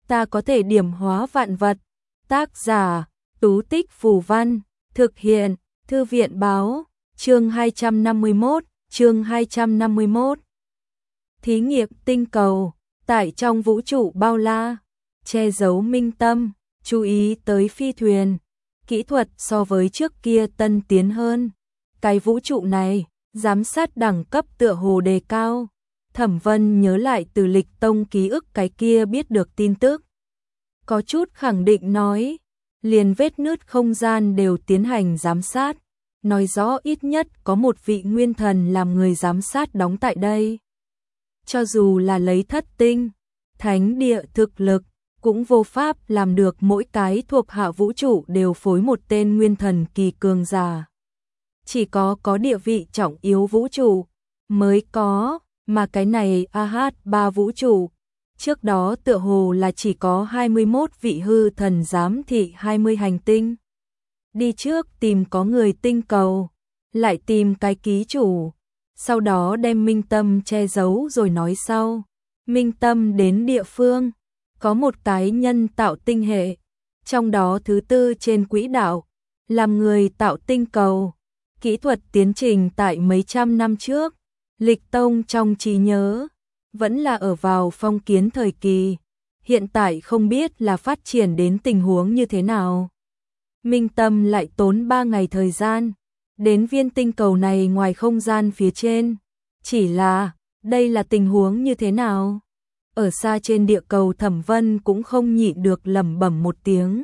ta có thể điểm hóa vạn vật. Tác giả, Tú Tích Phù Văn, thực hiện, Thư viện báo, chương 251. Thí nghiệm tinh cầu, tại trong vũ trụ bao la, che giấu minh tâm, chú ý tới phi thuyền, kỹ thuật so với trước kia tân tiến hơn. Cái vũ trụ này, giám sát đẳng cấp tựa hồ đề cao. Thẩm Vân nhớ lại từ Lịch Tông ký ức cái kia biết được tin tức. Có chút khẳng định nói, liền vết nứt không gian đều tiến hành giám sát, nói rõ ít nhất có một vị nguyên thần làm người giám sát đóng tại đây. Cho dù là lấy thất tinh, thánh địa thực lực, cũng vô pháp làm được mỗi cái thuộc hạ vũ trụ đều phối một tên nguyên thần kỳ cường giả. Chỉ có địa vị trọng yếu vũ trụ mới có, mà cái này AH3 vũ trụ, trước đó tựa hồ là chỉ có 21 vị hư thần giám thị 20 hành tinh. Đi trước tìm có người tinh cầu, lại tìm cái ký chủ, sau đó đem minh tâm che giấu rồi nói sau. Minh tâm đến địa phương, có một cái nhân tạo tinh hệ, trong đó thứ tư trên quỹ đạo, làm người tạo tinh cầu. Kỹ thuật tiến trình tại mấy trăm năm trước, Lịch Tông trong trí nhớ, vẫn là ở vào phong kiến thời kỳ, hiện tại không biết là phát triển đến tình huống như thế nào. Minh Tâm lại tốn 3 ngày thời gian, đến viên tinh cầu này ngoài không gian phía trên, chỉ là, đây là tình huống như thế nào? Ở xa trên địa cầu Thẩm Vân cũng không nhịn được lẩm bẩm một tiếng.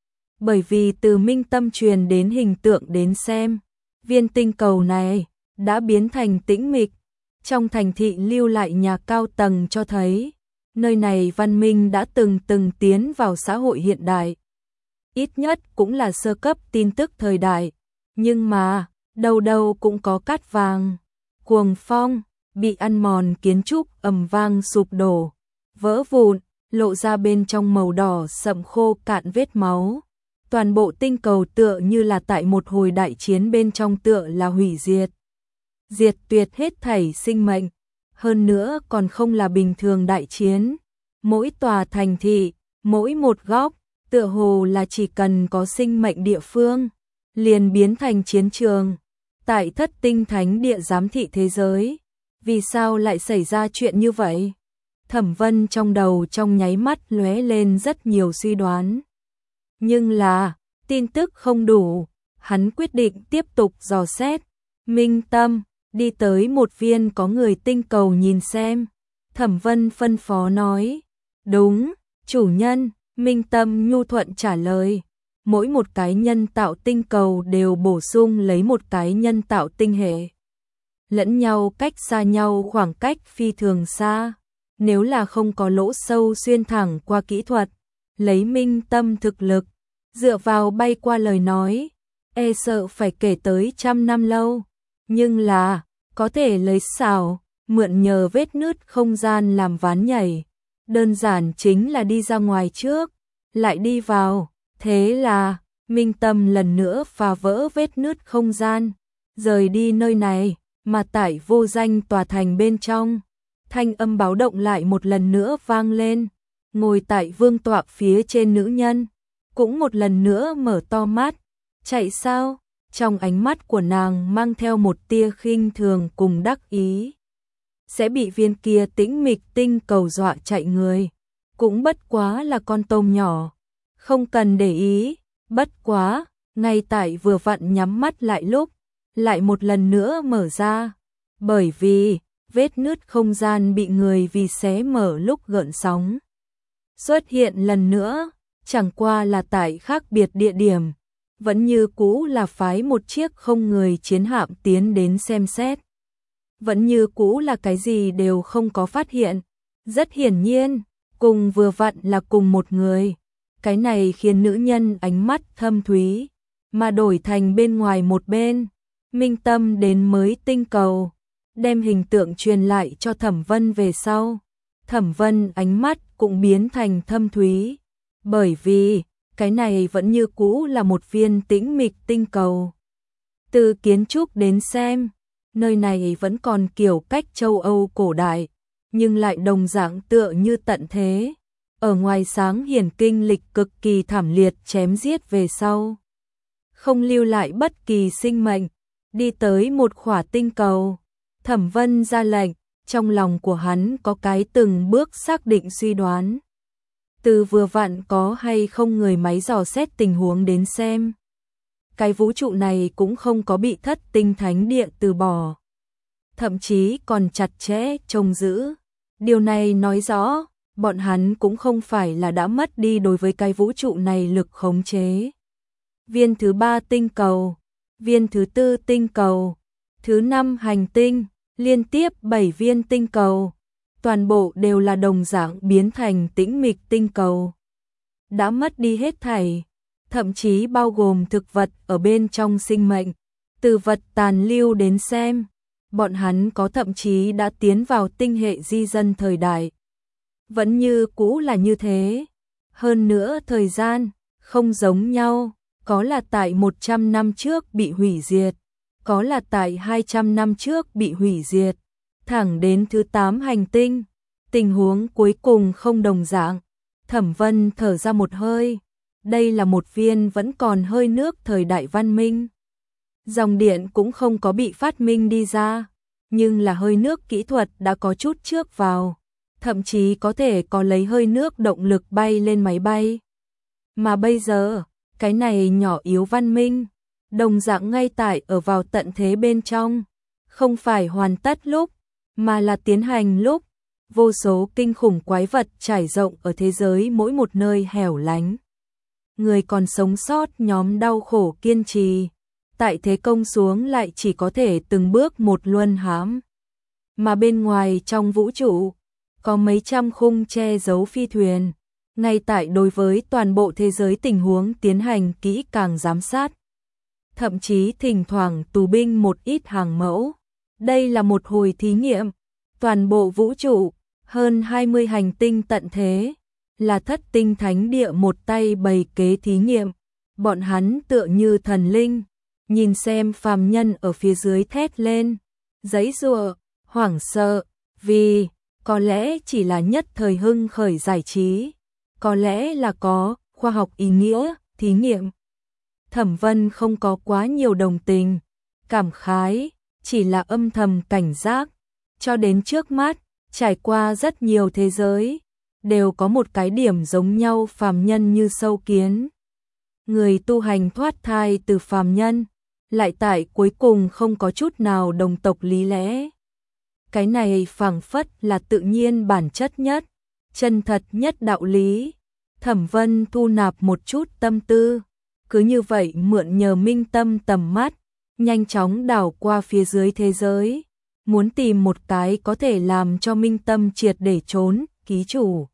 Bởi vì từ Minh Tâm truyền đến hình tượng đến xem, viên tinh cầu này đã biến thành tĩnh mịch, trong thành thị lưu lại nhà cao tầng cho thấy, nơi này văn minh đã từng tiến vào xã hội hiện đại. Ít nhất cũng là sơ cấp tin tức thời đại, nhưng mà, đâu đâu cũng có cát vàng, cuồng phong, bị ăn mòn kiến trúc ầm vang sụp đổ, vỡ vụn, lộ ra bên trong màu đỏ sậm khô cạn vết máu. Toàn bộ tinh cầu tựa như là tại một hồi đại chiến bên trong tựa là hủy diệt. Diệt tuyệt hết thảy sinh mệnh, hơn nữa còn không là bình thường đại chiến. Mỗi tòa thành thị, mỗi một góc, tựa hồ là chỉ cần có sinh mệnh địa phương, liền biến thành chiến trường. Tại thất tinh thánh địa giám thị thế giới, vì sao lại xảy ra chuyện như vậy? Thẩm Vân trong đầu trong nháy mắt lóe lên rất nhiều suy đoán. Nhưng là, tin tức không đủ, hắn quyết định tiếp tục dò xét. Minh Tâm, đi tới một viên có người tinh cầu nhìn xem. Thẩm Vân phân phó nói, đúng, chủ nhân. Minh Tâm nhu thuận trả lời, mỗi một cái nhân tạo tinh cầu đều bổ sung lấy một cái nhân tạo tinh hệ. Lẫn nhau cách xa nhau khoảng cách phi thường xa, nếu là không có lỗ sâu xuyên thẳng qua kỹ thuật, lấy Minh Tâm thực lực, dựa vào bay qua lời nói, e sợ phải kể tới 100 năm lâu, nhưng là, có thể lấy xảo, mượn nhờ vết nứt không gian làm ván nhảy. Đơn giản chính là đi ra ngoài trước, lại đi vào, thế là, Minh Tâm lần nữa phá vỡ vết nứt không gian, rời đi nơi này, mà tại vô danh tòa thành bên trong, thanh âm báo động lại một lần nữa vang lên, ngồi tại vương tọa phía trên nữ nhân, cũng một lần nữa mở to mắt, chạy sao, trong ánh mắt của nàng mang theo một tia khinh thường cùng đắc ý. Sẽ bị viên kia tĩnh mịch tinh cầu dọa chạy người, cũng bất quá là con tôm nhỏ, không cần để ý, bất quá, ngay tại vừa vặn nhắm mắt lại lúc, lại một lần nữa mở ra, bởi vì, vết nứt không gian bị người vì xé mở lúc gợn sóng. Xuất hiện lần nữa, chẳng qua là tại khác biệt địa điểm, vẫn như cũ là phái một chiếc không người chiến hạm tiến đến xem xét. Vẫn như cũ là cái gì đều không có phát hiện. Rất hiển nhiên, cùng vừa vặn là cùng một người. Cái này khiến nữ nhân ánh mắt thâm thúy, mà đổi thành bên ngoài một bên. Minh Tâm đến mới tinh cầu, đem hình tượng truyền lại cho Thẩm Vân về sau. Thẩm Vân ánh mắt cũng biến thành thâm thúy, bởi vì, cái này vẫn như cũ là một viên tĩnh mịch tinh cầu. Từ kiến trúc đến xem, nơi này vẫn còn kiểu cách châu Âu cổ đại, nhưng lại đồng dạng tựa như tận thế. ở ngoài sáng hiển kinh lịch cực kỳ thảm liệt chém giết về sau. Không lưu lại bất kỳ sinh mệnh, đi tới một khỏa tinh cầu. Thẩm Vân ra lệnh, trong lòng của hắn có cái từng bước xác định suy đoán. Từ vừa vặn có hay không người máy dò xét tình huống đến xem. Cái vũ trụ này cũng không có bị thất tinh thánh địa từ bỏ. Thậm chí còn chặt chẽ trông giữ. Điều này nói rõ, bọn hắn cũng không phải là đã mất đi đối với cái vũ trụ này lực khống chế. Viên thứ 3 tinh cầu, viên thứ 4 tinh cầu, thứ 5 hành tinh, liên tiếp 7 viên tinh cầu, toàn bộ đều là đồng dạng biến thành tĩnh mịch tinh cầu. Đã mất đi hết thảy, thậm chí bao gồm thực vật ở bên trong sinh mệnh, từ vật tàn lưu đến xem, bọn hắn có thậm chí đã tiến vào tinh hệ di dân thời đại. Vẫn như cũ là như thế, hơn nữa thời gian không giống nhau, có là tại 100 năm trước bị hủy diệt, có là tại 200 năm trước bị hủy diệt, thẳng đến thứ 8 hành tinh, tình huống cuối cùng không đồng dạng. Thẩm Vân thở ra một hơi, đây là một viên vẫn còn hơi nước thời đại văn minh. Dòng điện cũng không có bị phát minh đi ra, nhưng là hơi nước kỹ thuật đã có chút trước vào, thậm chí có thể có lấy hơi nước động lực bay lên máy bay. Mà bây giờ, cái này nhỏ yếu văn minh, đồng dạng ngay tại ở vào tận thế bên trong, không phải hoàn tất lúc, mà là tiến hành lúc. Vô số kinh khủng quái vật trải rộng ở thế giới mỗi một nơi hẻo lánh. Người còn sống sót nhóm đau khổ kiên trì, tại thế công xuống lại chỉ có thể từng bước một luân hãm. Mà bên ngoài trong vũ trụ, có mấy trăm khung che giấu phi thuyền, ngay tại đối với toàn bộ thế giới tình huống tiến hành kỹ càng giám sát. Thậm chí thỉnh thoảng tù binh một ít hàng mẫu. Đây là một hồi thí nghiệm, toàn bộ vũ trụ, hơn 20 hành tinh tận thế, là thất tinh thánh địa một tay bày kế thí nghiệm. Bọn hắn tựa như thần linh, nhìn xem phàm nhân ở phía dưới thét lên, giãy giụa, hoảng sợ, vì có lẽ chỉ là nhất thời hưng khởi giải trí, có lẽ là có khoa học ý nghĩa, thí nghiệm. Thẩm Vân không có quá nhiều đồng tình, cảm khái, chỉ là âm thầm cảnh giác, cho đến trước mắt, trải qua rất nhiều thế giới, đều có một cái điểm giống nhau, phàm nhân như sâu kiến. Người tu hành thoát thai từ phàm nhân, lại tại cuối cùng không có chút nào đồng tộc lý lẽ. Cái này phảng phất là tự nhiên bản chất nhất, chân thật nhất đạo lý. Thẩm Vân thu nạp một chút tâm tư, cứ như vậy mượn nhờ minh tâm tầm mắt, nhanh chóng đảo qua phía dưới thế giới, muốn tìm một cái có thể làm cho minh tâm triệt để trốn, ký chủ.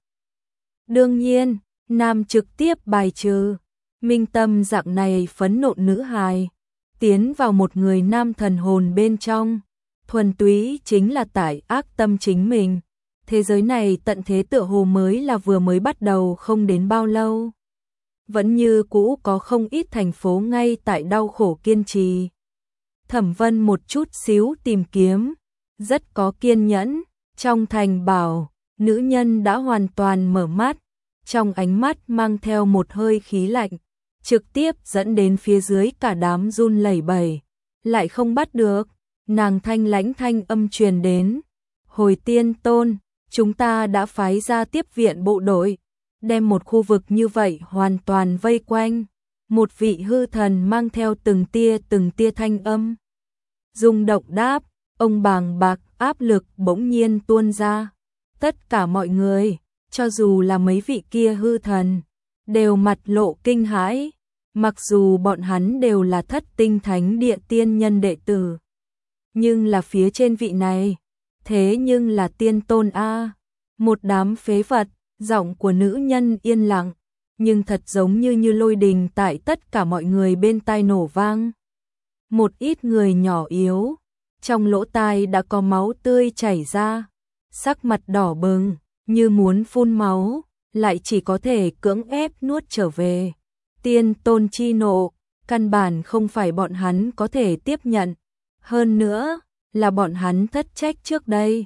Đương nhiên, nam trực tiếp bài trừ, minh tâm dạng này phẫn nộ nữ hài, tiến vào một người nam thần hồn bên trong, thuần túy chính là tải ác tâm chính mình. Thế giới này tận thế tựa hồ mới là vừa mới bắt đầu không đến bao lâu. Vẫn như cũ có không ít thành phố ngay tại đau khổ kiên trì. Thẩm Vân một chút xíu tìm kiếm, rất có kiên nhẫn, trong thành bảo, nữ nhân đã hoàn toàn mở mắt, trong ánh mắt mang theo một hơi khí lạnh, trực tiếp dẫn đến phía dưới cả đám run lẩy bẩy, lại không bắt được, nàng thanh lãnh thanh âm truyền đến, hồi tiên tôn, chúng ta đã phái ra tiếp viện bộ đội, đem một khu vực như vậy hoàn toàn vây quanh, một vị hư thần mang theo từng tia thanh âm. Rung động đáp, ông bàng bạc áp lực bỗng nhiên tuôn ra, tất cả mọi người, cho dù là mấy vị kia hư thần, đều mặt lộ kinh hãi, mặc dù bọn hắn đều là thất tinh thánh địa tiên nhân đệ tử. Nhưng là phía trên vị này, thế nhưng là tiên tôn A, một đám phế vật, giọng của nữ nhân yên lặng, nhưng thật giống như lôi đình tại tất cả mọi người bên tai nổ vang. Một ít người nhỏ yếu, trong lỗ tai đã có máu tươi chảy ra, sắc mặt đỏ bừng, như muốn phun máu, lại chỉ có thể cưỡng ép nuốt trở về. Tiên tôn chi nộ, căn bản không phải bọn hắn có thể tiếp nhận. Hơn nữa, là bọn hắn thất trách trước đây,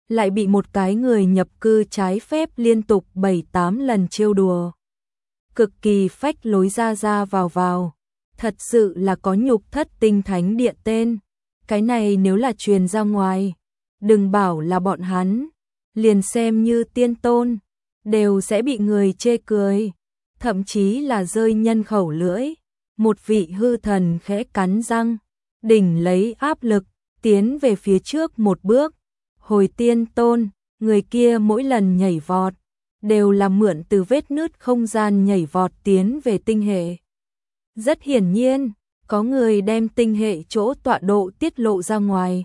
lại bị một cái người nhập cư trái phép liên tục 7-8 lần trêu đùa. Cực kỳ phách lối ra ra vào. Thật sự là có nhục thất tinh thánh địa tên. Cái này nếu là truyền ra ngoài, đừng bảo là bọn hắn, liền xem như tiên tôn, đều sẽ bị người chê cười, thậm chí là rơi nhân khẩu lưỡi. Một vị hư thần khẽ cắn răng, đỉnh lấy áp lực, tiến về phía trước một bước. Hồi tiên tôn, người kia mỗi lần nhảy vọt, đều là mượn từ vết nứt không gian nhảy vọt tiến về tinh hệ. Rất hiển nhiên, có người đem tinh hệ chỗ tọa độ tiết lộ ra ngoài.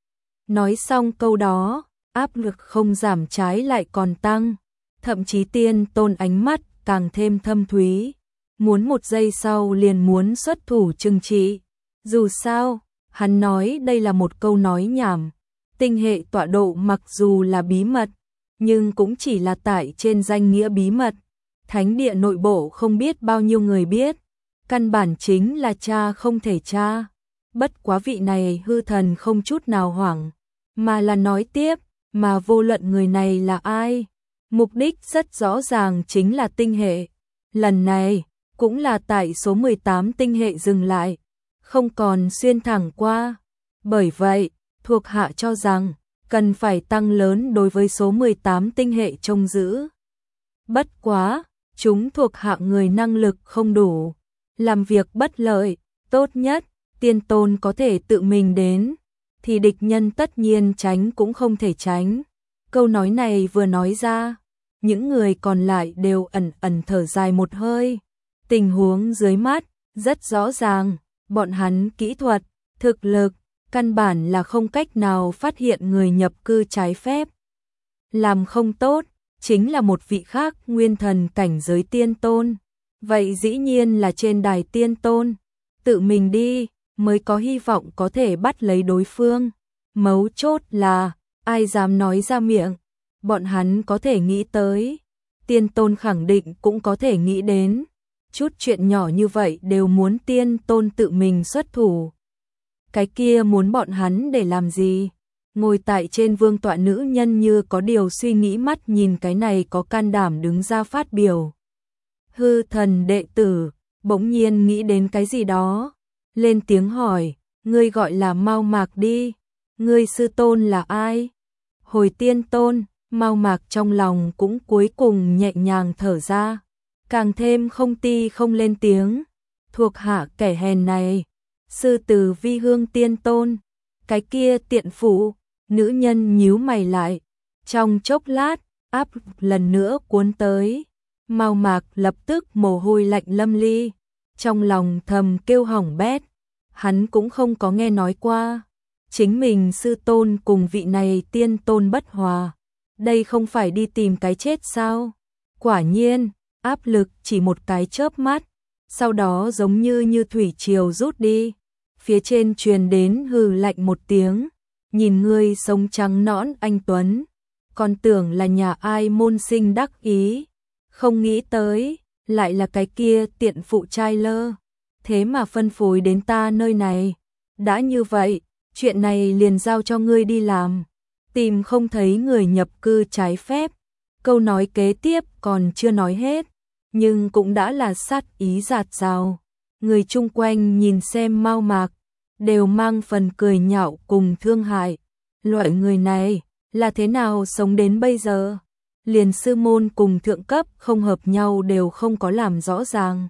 Nói xong câu đó, áp lực không giảm trái lại còn tăng, thậm chí tiên tôn ánh mắt càng thêm thâm thúy, muốn một giây sau liền muốn xuất thủ trừng trị. Dù sao, hắn nói đây là một câu nói nhảm, tinh hệ tọa độ mặc dù là bí mật, nhưng cũng chỉ là tại trên danh nghĩa bí mật. Thánh địa nội bộ không biết bao nhiêu người biết, căn bản chính là tra không thể tra. Bất quá vị này hư thần không chút nào hoảng, mà là nói tiếp, mà vô luận người này là ai, mục đích rất rõ ràng chính là tinh hệ. Lần này, cũng là tại số 18 tinh hệ dừng lại, không còn xuyên thẳng qua. Bởi vậy, thuộc hạ cho rằng, cần phải tăng lớn đối với số 18 tinh hệ trông giữ. Bất quá, chúng thuộc hạ người năng lực không đủ, làm việc bất lợi, tốt nhất, tiên tôn có thể tự mình đến, thì địch nhân tất nhiên tránh cũng không thể tránh. Câu nói này vừa nói ra, những người còn lại đều ẩn ẩn thở dài một hơi. Tình huống dưới mắt, rất rõ ràng, bọn hắn kỹ thuật, thực lực, căn bản là không cách nào phát hiện người nhập cư trái phép. Làm không tốt, chính là một vị khác nguyên thần cảnh giới tiên tôn. Vậy dĩ nhiên là trên đài tiên tôn, tự mình đi, mới có hy vọng có thể bắt lấy đối phương. Mấu chốt là, ai dám nói ra miệng, bọn hắn có thể nghĩ tới, tiên tôn khẳng định cũng có thể nghĩ đến. Chút chuyện nhỏ như vậy đều muốn tiên tôn tự mình xuất thủ. Cái kia muốn bọn hắn để làm gì? Ngồi tại trên vương tọa nữ nhân như có điều suy nghĩ mắt nhìn cái này có can đảm đứng ra phát biểu. Hư thần đệ tử, bỗng nhiên nghĩ đến cái gì đó. Lên tiếng hỏi, ngươi gọi là Mao Mạc đi. Ngươi sư tôn là ai? Hồi tiên tôn, Mao Mạc trong lòng cũng cuối cùng nhẹ nhàng thở ra. Càng thêm không ti không lên tiếng. Thuộc hạ kẻ hèn này. Sư từ Vi Hương tiên tôn. Cái kia tiện phụ. Nữ nhân nhíu mày lại. Trong chốc lát, áp lần nữa cuốn tới. Mao Mạc lập tức mồ hôi lạnh lâm ly. Trong lòng thầm kêu hỏng bét. Hắn cũng không có nghe nói qua. Chính mình sư tôn cùng vị này tiên tôn bất hòa. Đây không phải đi tìm cái chết sao? Quả nhiên, áp lực chỉ một cái chớp mắt. Sau đó giống như thủy triều rút đi. Phía trên truyền đến hừ lạnh một tiếng. Nhìn ngươi sống trắng nõn anh tuấn. Còn tưởng là nhà ai môn sinh đắc ý. Không nghĩ tới, lại là cái kia tiện phụ trai lơ. Thế mà phân phối đến ta nơi này. Đã như vậy, chuyện này liền giao cho ngươi đi làm. Tìm không thấy người nhập cư trái phép. Câu nói kế tiếp còn chưa nói hết, nhưng cũng đã là sát ý rạt rào. Người chung quanh nhìn xem Mao Mạc, đều mang phần cười nhạo cùng thương hại. Loại người này, là thế nào sống đến bây giờ? Liền sư môn cùng thượng cấp không hợp nhau đều không có làm rõ ràng.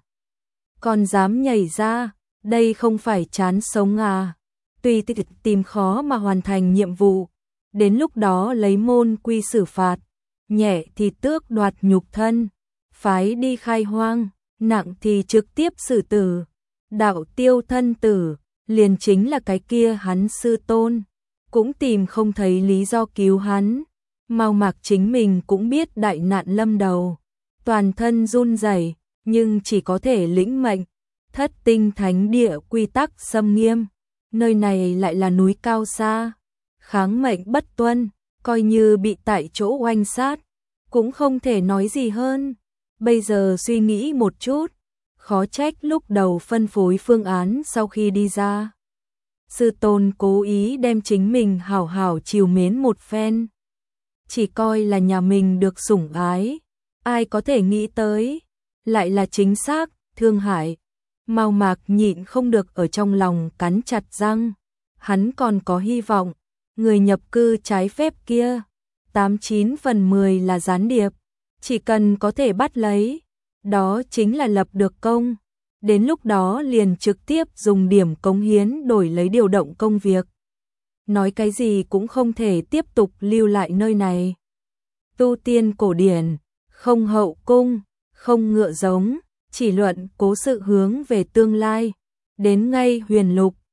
Còn dám nhảy ra, đây không phải chán sống à? Tùy tìm khó mà hoàn thành nhiệm vụ, đến lúc đó lấy môn quy xử phạt, nhẹ thì tước đoạt nhục thân, phái đi khai hoang, nặng thì trực tiếp xử tử, đạo tiêu thân tử, liền chính là cái kia hắn sư tôn, cũng tìm không thấy lý do cứu hắn. Mao Mạc chính mình cũng biết đại nạn lâm đầu, toàn thân run rẩy, nhưng chỉ có thể lĩnh mệnh. Thất tinh thánh địa quy tắc xâm nghiêm, nơi này lại là núi cao xa, kháng mệnh bất tuân, coi như bị tại chỗ oanh sát, cũng không thể nói gì hơn. Bây giờ suy nghĩ một chút, khó trách lúc đầu phân phối phương án sau khi đi ra. Sư tôn cố ý đem chính mình hảo hảo chiều mến một phen. chỉ coi là nhà mình được sủng ái. Ai có thể nghĩ tới, lại là chính xác, Thương Hải. Mao Mạc nhịn không được ở trong lòng cắn chặt răng, hắn còn có hy vọng, người nhập cư trái phép kia, 89 phần 10 là gián điệp, chỉ cần có thể bắt lấy, đó chính là lập được công, đến lúc đó liền trực tiếp dùng điểm cống hiến đổi lấy điều động công việc. Nói cái gì cũng không thể tiếp tục lưu lại nơi này. Tu tiên cổ điển, không hậu cung, không ngựa giống, chỉ luận cố sự hướng về tương lai, đến ngay huyền lục,